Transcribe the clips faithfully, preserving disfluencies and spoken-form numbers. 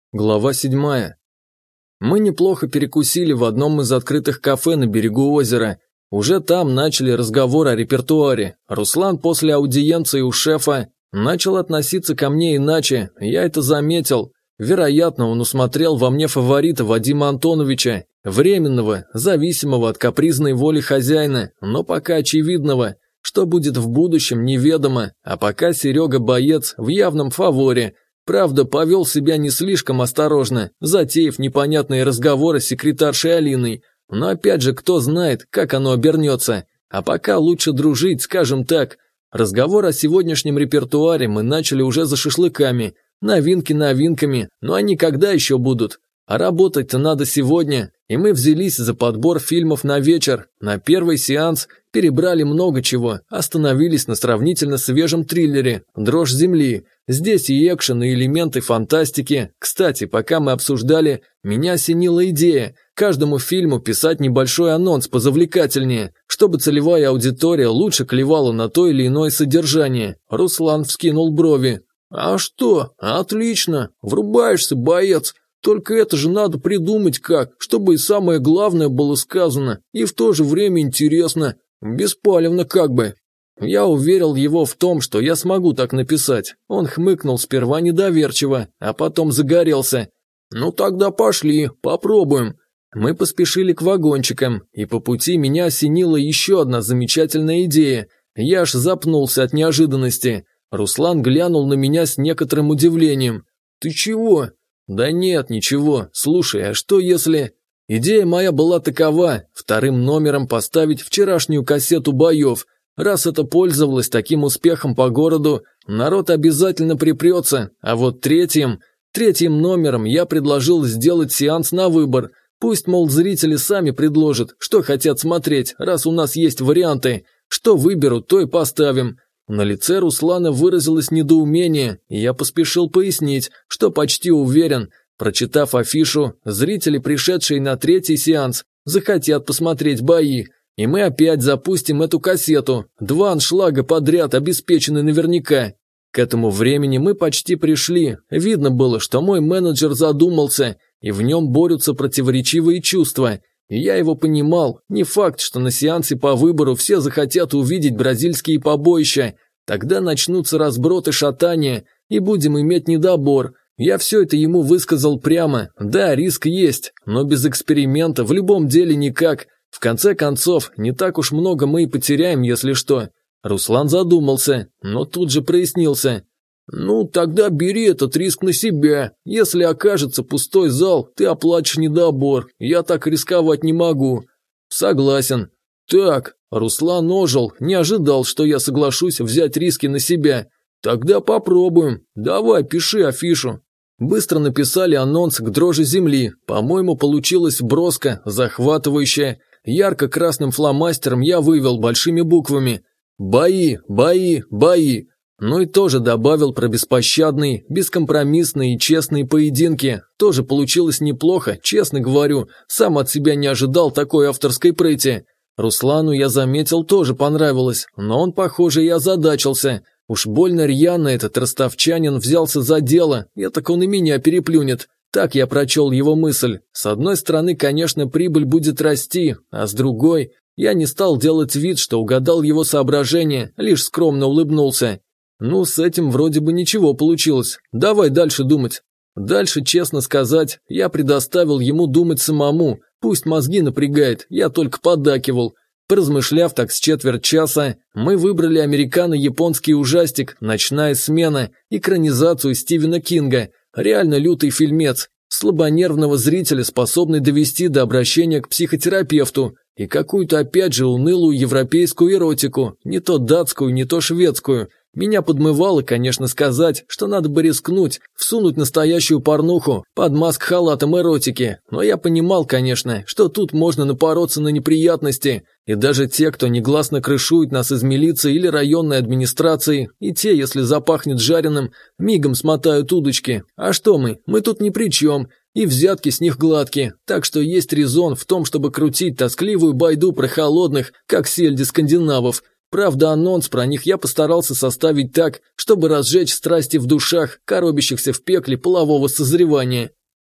Глава седьмая. Мы неплохо перекусили в одном из открытых кафе на берегу озера. Уже там начали разговор о репертуаре. Руслан после аудиенции у шефа начал относиться ко мне иначе, я это заметил. Вероятно, он усмотрел во мне фаворита Вадима Антоновича, временного, зависимого от капризной воли хозяина, но пока очевидного. Что будет в будущем, неведомо, а пока Серега боец в явном фаворе. Правда, повел себя не слишком осторожно, затеяв непонятные разговоры с секретаршей Алиной. Но опять же, кто знает, как оно обернется. А пока лучше дружить, скажем так. Разговор о сегодняшнем репертуаре мы начали уже за шашлыками. Новинки новинками, но они когда еще будут? А работать-то надо сегодня, и мы взялись за подбор фильмов на вечер. На первый сеанс перебрали много чего, остановились на сравнительно свежем триллере «Дрожь земли». Здесь и экшен, и элементы фантастики. Кстати, пока мы обсуждали, меня осенила идея каждому фильму писать небольшой анонс позавлекательнее, чтобы целевая аудитория лучше клевала на то или иное содержание. Руслан вскинул брови. «А что? Отлично! Врубаешься, боец! Только это же надо придумать как, чтобы и самое главное было сказано, и в то же время интересно, беспалевно как бы». Я уверил его в том, что я смогу так написать. Он хмыкнул сперва недоверчиво, а потом загорелся. «Ну тогда пошли, попробуем». Мы поспешили к вагончикам, и по пути меня осенила еще одна замечательная идея. Я аж запнулся от неожиданности. Руслан глянул на меня с некоторым удивлением. «Ты чего?» «Да нет, ничего. Слушай, а что если...» Идея моя была такова: вторым номером поставить вчерашнюю кассету боев. Раз это пользовалось таким успехом по городу, народ обязательно припрется. А вот третьим... Третьим номером я предложил сделать сеанс на выбор. Пусть, мол, зрители сами предложат, что хотят смотреть, раз у нас есть варианты. Что выберут, то и поставим. На лице Руслана выразилось недоумение, и я поспешил пояснить, что почти уверен, прочитав афишу, зрители, пришедшие на третий сеанс, захотят посмотреть бои, и мы опять запустим эту кассету. Два аншлага подряд обеспечены наверняка. К этому времени мы почти пришли, видно было, что мой менеджер задумался, и в нем борются противоречивые чувства. И я его понимал, не факт, что на сеансе по выбору все захотят увидеть бразильские побоища. Тогда начнутся разброты, шатания, и будем иметь недобор. Я все это ему высказал прямо. Да, риск есть, но без эксперимента в любом деле никак. В конце концов, не так уж много мы и потеряем, если что. Руслан задумался, но тут же прояснился. «Ну, тогда бери этот риск на себя. Если окажется пустой зал, ты оплатишь недобор. Я так рисковать не могу». «Согласен». «Так», Руслан ожил, не ожидал, что я соглашусь взять риски на себя. «Тогда попробуем. Давай, пиши афишу». Быстро написали анонс к «Дрожи земли». По-моему, получилось броско, захватывающе. Ярко-красным фломастером я вывел большими буквами «Бои, бои, бои». Ну и тоже добавил про беспощадные, бескомпромиссные и честные поединки. Тоже получилось неплохо, честно говорю, сам от себя не ожидал такой авторской прыти. Руслану, я заметил, тоже понравилось, но он, похоже, и озадачился. Уж больно рьяно этот ростовчанин взялся за дело, этак он и меня переплюнет. Так я прочел его мысль. С одной стороны, конечно, прибыль будет расти, а с другой... Я не стал делать вид, что угадал его соображение, лишь скромно улыбнулся. Ну, с этим вроде бы ничего получилось. Давай дальше думать. Дальше, честно сказать, я предоставил ему думать самому. Пусть мозги напрягает, я только поддакивал. Поразмышляв так с четверть часа, мы выбрали американо-японский ужастик «Ночная смена», экранизацию Стивена Кинга. Реально лютый фильмец. Слабонервного зрителя, способный довести до обращения к психотерапевту. И какую-то опять же унылую европейскую эротику, не то датскую, не то шведскую. Меня подмывало, конечно, сказать, что надо бы рискнуть, всунуть настоящую порнуху под маск-халатом эротики, но я понимал, конечно, что тут можно напороться на неприятности, и даже те, кто негласно крышует нас из милиции или районной администрации, и те, если запахнет жареным, мигом смотают удочки. А что мы? Мы тут ни при чем, и взятки с них гладкие, так что есть резон в том, чтобы крутить тоскливую байду про холодных, как сельди скандинавов. Правда, анонс про них я постарался составить так, чтобы разжечь страсти в душах, коробящихся в пекле полового созревания.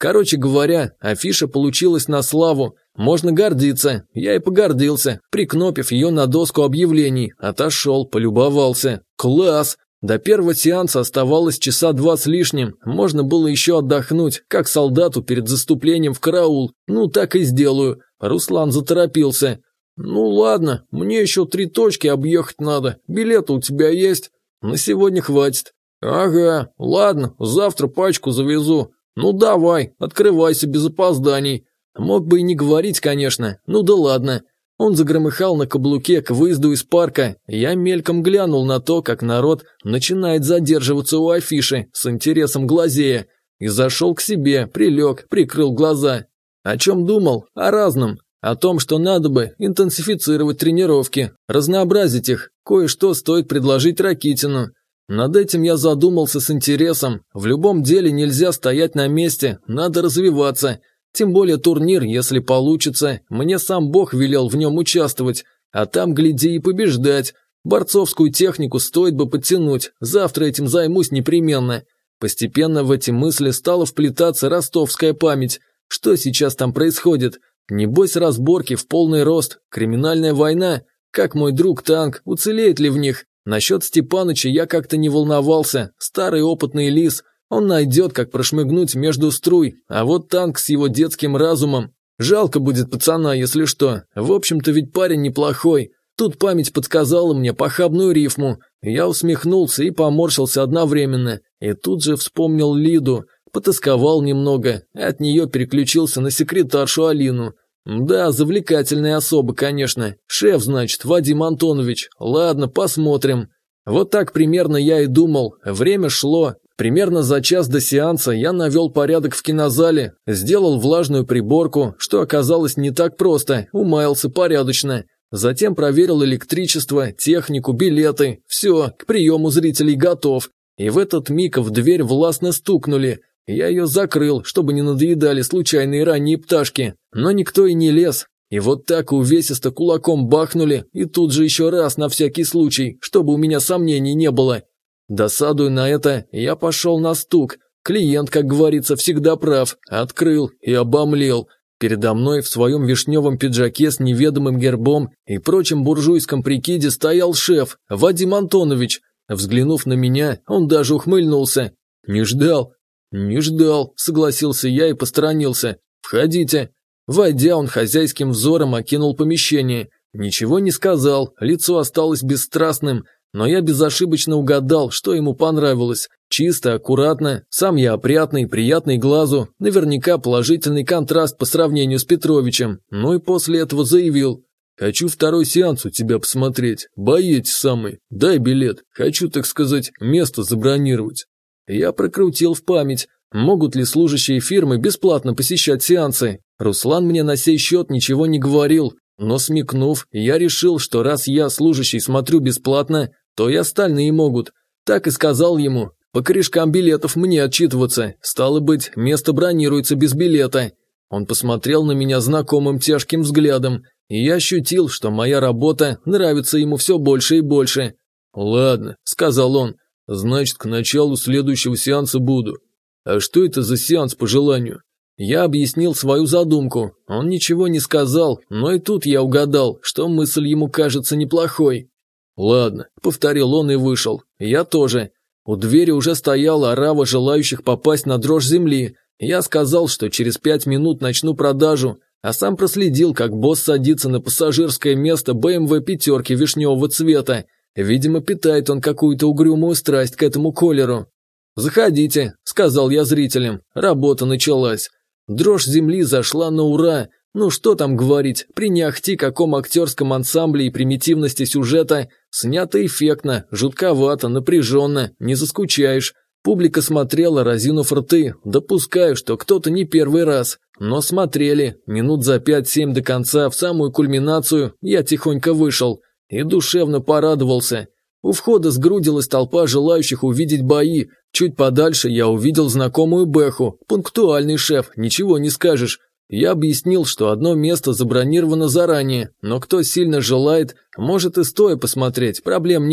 Короче говоря, афиша получилась на славу. Можно гордиться. Я и погордился, прикнопив ее на доску объявлений. Отошел, полюбовался. Класс! До первого сеанса оставалось часа два с лишним. Можно было еще отдохнуть, как солдату перед заступлением в караул. Ну, так и сделаю. Руслан заторопился. «Ну ладно, мне еще три точки объехать надо. Билеты у тебя есть?» «На сегодня хватит». «Ага, ладно, завтра пачку завезу. Ну давай, открывайся без опозданий». Мог бы и не говорить, конечно. Ну да ладно. Он загромыхал на каблуке к выезду из парка. Я мельком глянул на то, как народ начинает задерживаться у афиши, с интересом глазея. И зашел к себе, прилег, прикрыл глаза. О чем думал? О разном. О том, что надо бы интенсифицировать тренировки, разнообразить их, кое-что стоит предложить Ракитину. Над этим я задумался с интересом. В любом деле нельзя стоять на месте, надо развиваться. Тем более турнир, если получится, мне сам Бог велел в нем участвовать, а там, гляди, и побеждать. Борцовскую технику стоит бы подтянуть, завтра этим займусь непременно. Постепенно в эти мысли стала вплетаться ростовская память. Что сейчас там происходит? Небось разборки в полный рост, криминальная война. Как мой друг танк, уцелеет ли в них? Насчет Степаныча я как-то не волновался, старый опытный лис. Он найдет, как прошмыгнуть между струй, а вот танк с его детским разумом. Жалко будет пацана, если что. В общем-то ведь парень неплохой. Тут память подсказала мне похабную рифму. Я усмехнулся и поморщился одновременно. И тут же вспомнил Лиду. Потасковал немного, от нее переключился на секретаршу Алину. Да, завлекательная особа, конечно. Шеф, значит, Вадим Антонович. Ладно, посмотрим. Вот так примерно я и думал. Время шло. Примерно за час до сеанса я навел порядок в кинозале, сделал влажную приборку, что оказалось не так просто, умаялся порядочно. Затем проверил электричество, технику, билеты. Все, к приему зрителей готов. И в этот миг в дверь властно стукнули. Я ее закрыл, чтобы не надоедали случайные ранние пташки, но никто и не лез. И вот так увесисто кулаком бахнули, и тут же еще раз на всякий случай, чтобы у меня сомнений не было. Досадуя на это, я пошел на стук. Клиент, как говорится, всегда прав. Открыл и обомлел. Передо мной в своем вишневом пиджаке с неведомым гербом и прочим буржуйском прикиде стоял шеф, Вадим Антонович. Взглянув на меня, он даже ухмыльнулся. «Не ждал?» «Не ждал», — согласился я и посторонился. «Входите». Войдя, он хозяйским взором окинул помещение. Ничего не сказал, лицо осталось бесстрастным, но я безошибочно угадал, что ему понравилось. Чисто, аккуратно, сам я опрятный, приятный глазу, наверняка положительный контраст по сравнению с Петровичем. Ну и после этого заявил: «Хочу второй сеанс у тебя посмотреть, боец самый, дай билет, хочу, так сказать, место забронировать». Я прокрутил в память, могут ли служащие фирмы бесплатно посещать сеансы. Руслан мне на сей счет ничего не говорил, но смекнув, я решил, что раз я, служащий, смотрю бесплатно, то и остальные могут. Так и сказал ему: по корешкам билетов мне отчитываться, стало быть, место бронируется без билета. Он посмотрел на меня знакомым тяжким взглядом, и я ощутил, что моя работа нравится ему все больше и больше. «Ладно», — сказал он, — «значит, к началу следующего сеанса буду. А что это за сеанс по желанию?» Я объяснил свою задумку. Он ничего не сказал, но и тут я угадал, что мысль ему кажется неплохой. «Ладно», — повторил он и вышел. Я тоже. У двери уже стояла орава желающих попасть на дрожь земли. Я сказал, что через пять минут начну продажу, а сам проследил, как босс садится на пассажирское место бэ эм вэ пятерки вишневого цвета. Видимо, питает он какую-то угрюмую страсть к этому колеру. «Заходите», — сказал я зрителям. Работа началась. Дрожь земли зашла на ура. Ну что там говорить, при не ахти каком актерском ансамбле и примитивности сюжета снято эффектно, жутковато, напряженно, не заскучаешь. Публика смотрела, разинув рты, допускаю, что кто-то не первый раз, но смотрели. Минут за пять-семь до конца, в самую кульминацию, я тихонько вышел и душевно порадовался. У входа сгрудилась толпа желающих увидеть бои. Чуть подальше я увидел знакомую Бэху, пунктуальный шеф, ничего не скажешь. Я объяснил, что одно место забронировано заранее, но кто сильно желает, может и стоя посмотреть, проблем нет.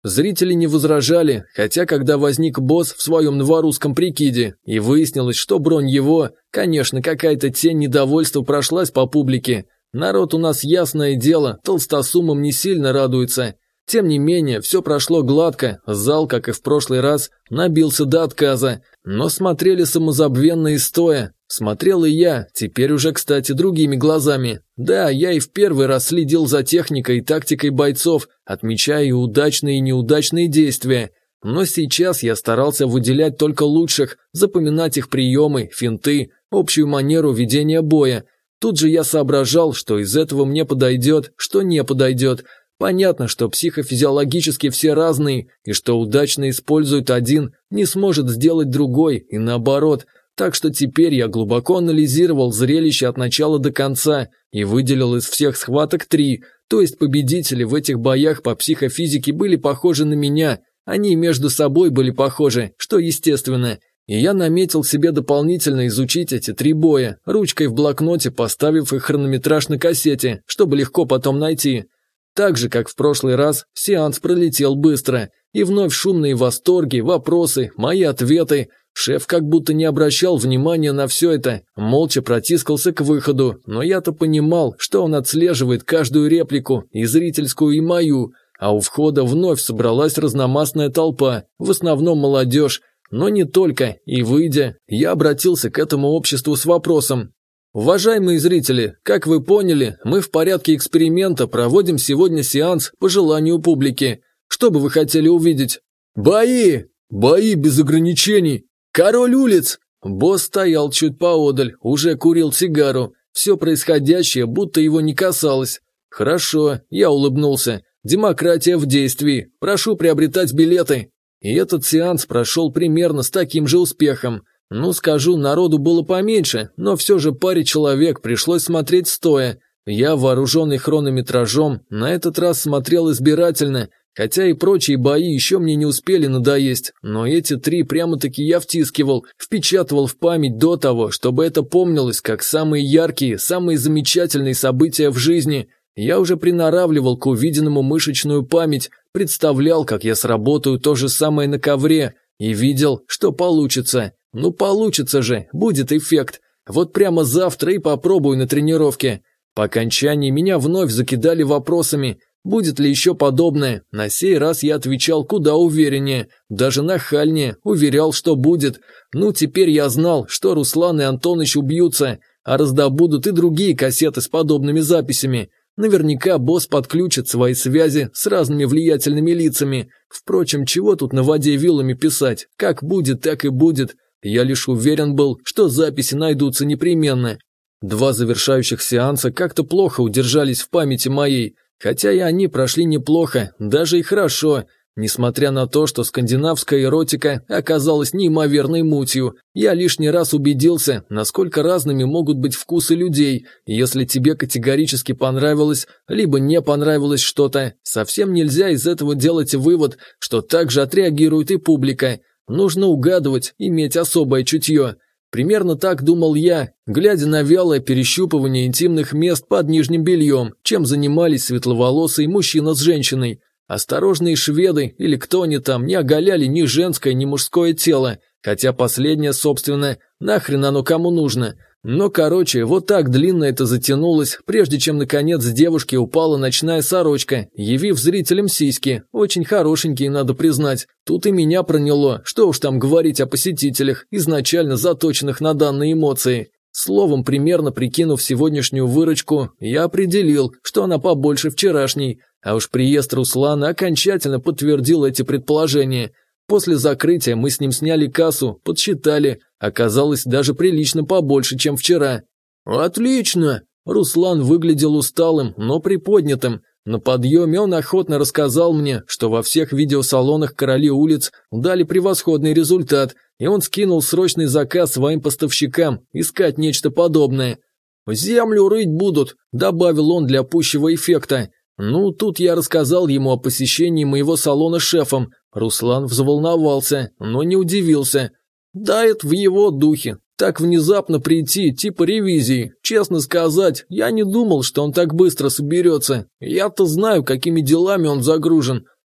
Зрители не возражали, хотя когда возник босс в своем новорусском прикиде, и выяснилось, что бронь его, конечно, какая-то тень недовольства прошлась по публике. Народ у нас, ясное дело, толстосумам не сильно радуется. Тем не менее, все прошло гладко, зал, как и в прошлый раз, набился до отказа, но смотрели самозабвенно и стоя. Смотрел и я, теперь уже, кстати, другими глазами. Да, я и в первый раз следил за техникой и тактикой бойцов, отмечая и удачные и неудачные действия. Но сейчас я старался выделять только лучших, запоминать их приемы, финты, общую манеру ведения боя. Тут же я соображал, что из этого мне подойдет, что не подойдет. Понятно, что психофизиологически все разные, и что удачно использует один, не сможет сделать другой, и наоборот. Так что теперь я глубоко анализировал зрелище от начала до конца и выделил из всех схваток три, то есть победители в этих боях по психофизике были похожи на меня, они между собой были похожи, что естественно. И я наметил себе дополнительно изучить эти три боя, ручкой в блокноте поставив их хронометраж на кассете, чтобы легко потом найти. Так же, как в прошлый раз, сеанс пролетел быстро, и вновь шумные восторги, вопросы, мои ответы. Шеф как будто не обращал внимания на все это, молча протискался к выходу, но я-то понимал, что он отслеживает каждую реплику, и зрительскую, и мою, а у входа вновь собралась разномастная толпа, в основном молодежь, но не только, и выйдя, я обратился к этому обществу с вопросом. Уважаемые зрители, как вы поняли, мы в порядке эксперимента проводим сегодня сеанс по желанию публики. Что бы вы хотели увидеть? Бои! Бои без ограничений! Король улиц! Босс стоял чуть поодаль, уже курил сигару. Все происходящее будто его не касалось. Хорошо, я улыбнулся. Демократия в действии. Прошу приобретать билеты. И этот сеанс прошел примерно с таким же успехом. Ну, скажу, народу было поменьше, но все же паре человек пришлось смотреть стоя. Я, вооруженный хронометражом, на этот раз смотрел избирательно, хотя и прочие бои еще мне не успели надоесть, но эти три прямо-таки я втискивал, впечатывал в память до того, чтобы это помнилось как самые яркие, самые замечательные события в жизни. Я уже приноравливал к увиденному мышечную память, представлял, как я сработаю то же самое на ковре, и видел, что получится. Ну получится же, будет эффект. Вот прямо завтра и попробую на тренировке. По окончании меня вновь закидали вопросами, будет ли еще подобное. На сей раз я отвечал куда увереннее, даже нахальнее, уверял, что будет. Ну теперь я знал, что Руслан и Антоныч убьются, а раздобудут и другие кассеты с подобными записями. Наверняка босс подключит свои связи с разными влиятельными лицами. Впрочем, чего тут на воде вилами писать? Как будет, так и будет. Я лишь уверен был, что записи найдутся непременно. Два завершающих сеанса как-то плохо удержались в памяти моей, хотя и они прошли неплохо, даже и хорошо, несмотря на то, что скандинавская эротика оказалась неимоверной мутью. Я лишний раз убедился, насколько разными могут быть вкусы людей, и если тебе категорически понравилось, либо не понравилось что-то, совсем нельзя из этого делать вывод, что так же отреагирует и публика. Нужно угадывать, иметь особое чутье. Примерно так думал я, глядя на вялое перещупывание интимных мест под нижним бельем, чем занимались светловолосый мужчина с женщиной. Осторожные шведы, или кто они там, не оголяли ни женское, ни мужское тело, хотя последнее, собственно, нахрен оно кому нужно. Но, короче, вот так длинно это затянулось, прежде чем, наконец, с девушки упала ночная сорочка, явив зрителям сиськи, очень хорошенькие, надо признать. Тут и меня проняло, что уж там говорить о посетителях, изначально заточенных на данные эмоции. Словом, примерно прикинув сегодняшнюю выручку, я определил, что она побольше вчерашней, а уж приезд Руслана окончательно подтвердил эти предположения. После закрытия мы с ним сняли кассу, подсчитали, оказалось даже прилично побольше, чем вчера. «Отлично!» Руслан выглядел усталым, но приподнятым. На подъеме он охотно рассказал мне, что во всех видеосалонах «Короли улиц» дали превосходный результат, и он скинул срочный заказ своим поставщикам искать нечто подобное. «Землю рыть будут», – добавил он для пущего эффекта. Ну, тут я рассказал ему о посещении моего салона шефом. Руслан взволновался, но не удивился. Да, это в его духе. Так внезапно прийти, типа ревизии. Честно сказать, я не думал, что он так быстро соберется. Я-то знаю, какими делами он загружен.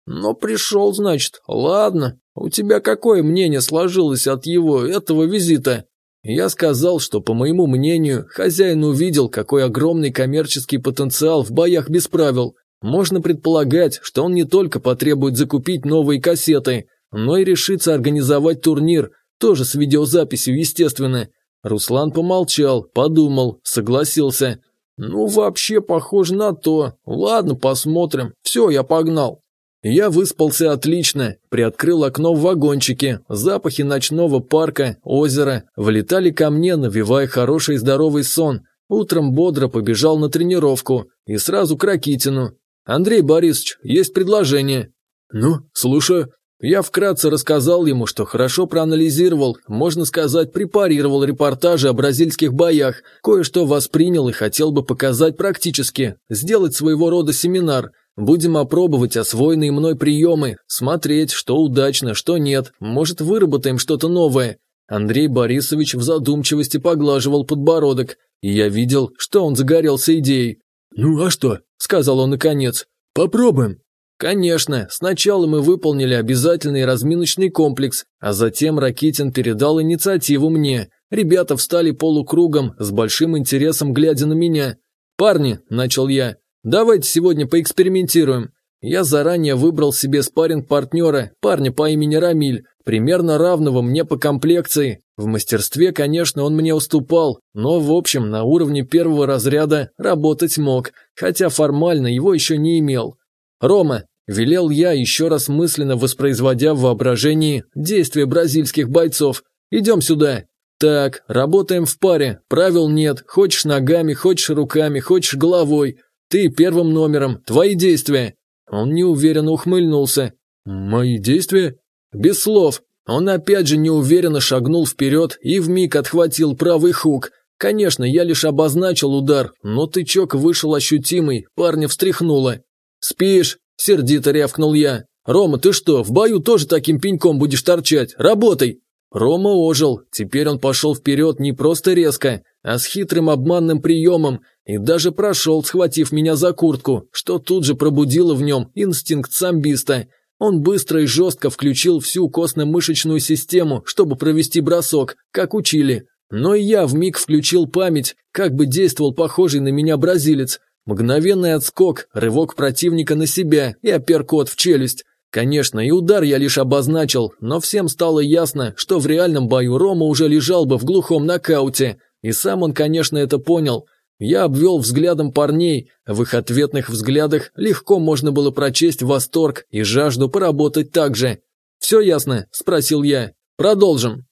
Но пришел, значит. Ладно, у тебя какое мнение сложилось от его, этого визита? Я сказал, что, по моему мнению, хозяин увидел, какой огромный коммерческий потенциал в боях без правил. Можно предполагать, что он не только потребует закупить новые кассеты, но и решится организовать турнир, тоже с видеозаписью, естественно. Руслан помолчал, подумал, согласился. Ну, вообще, похоже на то. Ладно, посмотрим. Все, я погнал. Я выспался отлично, приоткрыл окно в вагончике, запахи ночного парка, озера влетали ко мне, навевая хороший и здоровый сон. Утром бодро побежал на тренировку и сразу к Ракитину. «Андрей Борисович, есть предложение». «Ну, слушаю». Я вкратце рассказал ему, что хорошо проанализировал, можно сказать, препарировал репортажи о бразильских боях, кое-что воспринял и хотел бы показать практически, сделать своего рода семинар. Будем опробовать освоенные мной приемы, смотреть, что удачно, что нет, может, выработаем что-то новое. Андрей Борисович в задумчивости поглаживал подбородок, и я видел, что он загорелся идеей. «Ну а что?» – сказал он наконец. «Попробуем». Конечно, сначала мы выполнили обязательный разминочный комплекс, а затем Ракитин передал инициативу мне. Ребята встали полукругом, с большим интересом глядя на меня. «Парни», – начал я, – «давайте сегодня поэкспериментируем». Я заранее выбрал себе спарринг-партнера, парня по имени Рамиль, примерно равного мне по комплекции. В мастерстве, конечно, он мне уступал, но, в общем, на уровне первого разряда работать мог, хотя формально его еще не имел. «Рома», – велел я, еще раз мысленно воспроизводя в воображении действия бразильских бойцов, – «идем сюда». «Так, работаем в паре, правил нет, хочешь ногами, хочешь руками, хочешь головой. Ты первым номером, твои действия». Он неуверенно ухмыльнулся. «Мои действия?» «Без слов». Он опять же неуверенно шагнул вперед и вмиг отхватил правый хук. Конечно, я лишь обозначил удар, но тычок вышел ощутимый, парня встряхнуло. «Спишь?» – сердито рявкнул я. «Рома, ты что, в бою тоже таким пеньком будешь торчать? Работай!» Рома ожил, теперь он пошел вперед не просто резко, а с хитрым обманным приемом, и даже прошел, схватив меня за куртку, что тут же пробудило в нем инстинкт самбиста. Он быстро и жестко включил всю костно-мышечную систему, чтобы провести бросок, как учили. Но и я вмиг включил память, как бы действовал похожий на меня бразилец. Мгновенный отскок, рывок противника на себя и апперкот в челюсть. Конечно, и удар я лишь обозначил, но всем стало ясно, что в реальном бою Рома уже лежал бы в глухом нокауте. И сам он, конечно, это понял. Я обвел взглядом парней, в их ответных взглядах легко можно было прочесть восторг и жажду поработать так же. «Все ясно?» – спросил я. «Продолжим».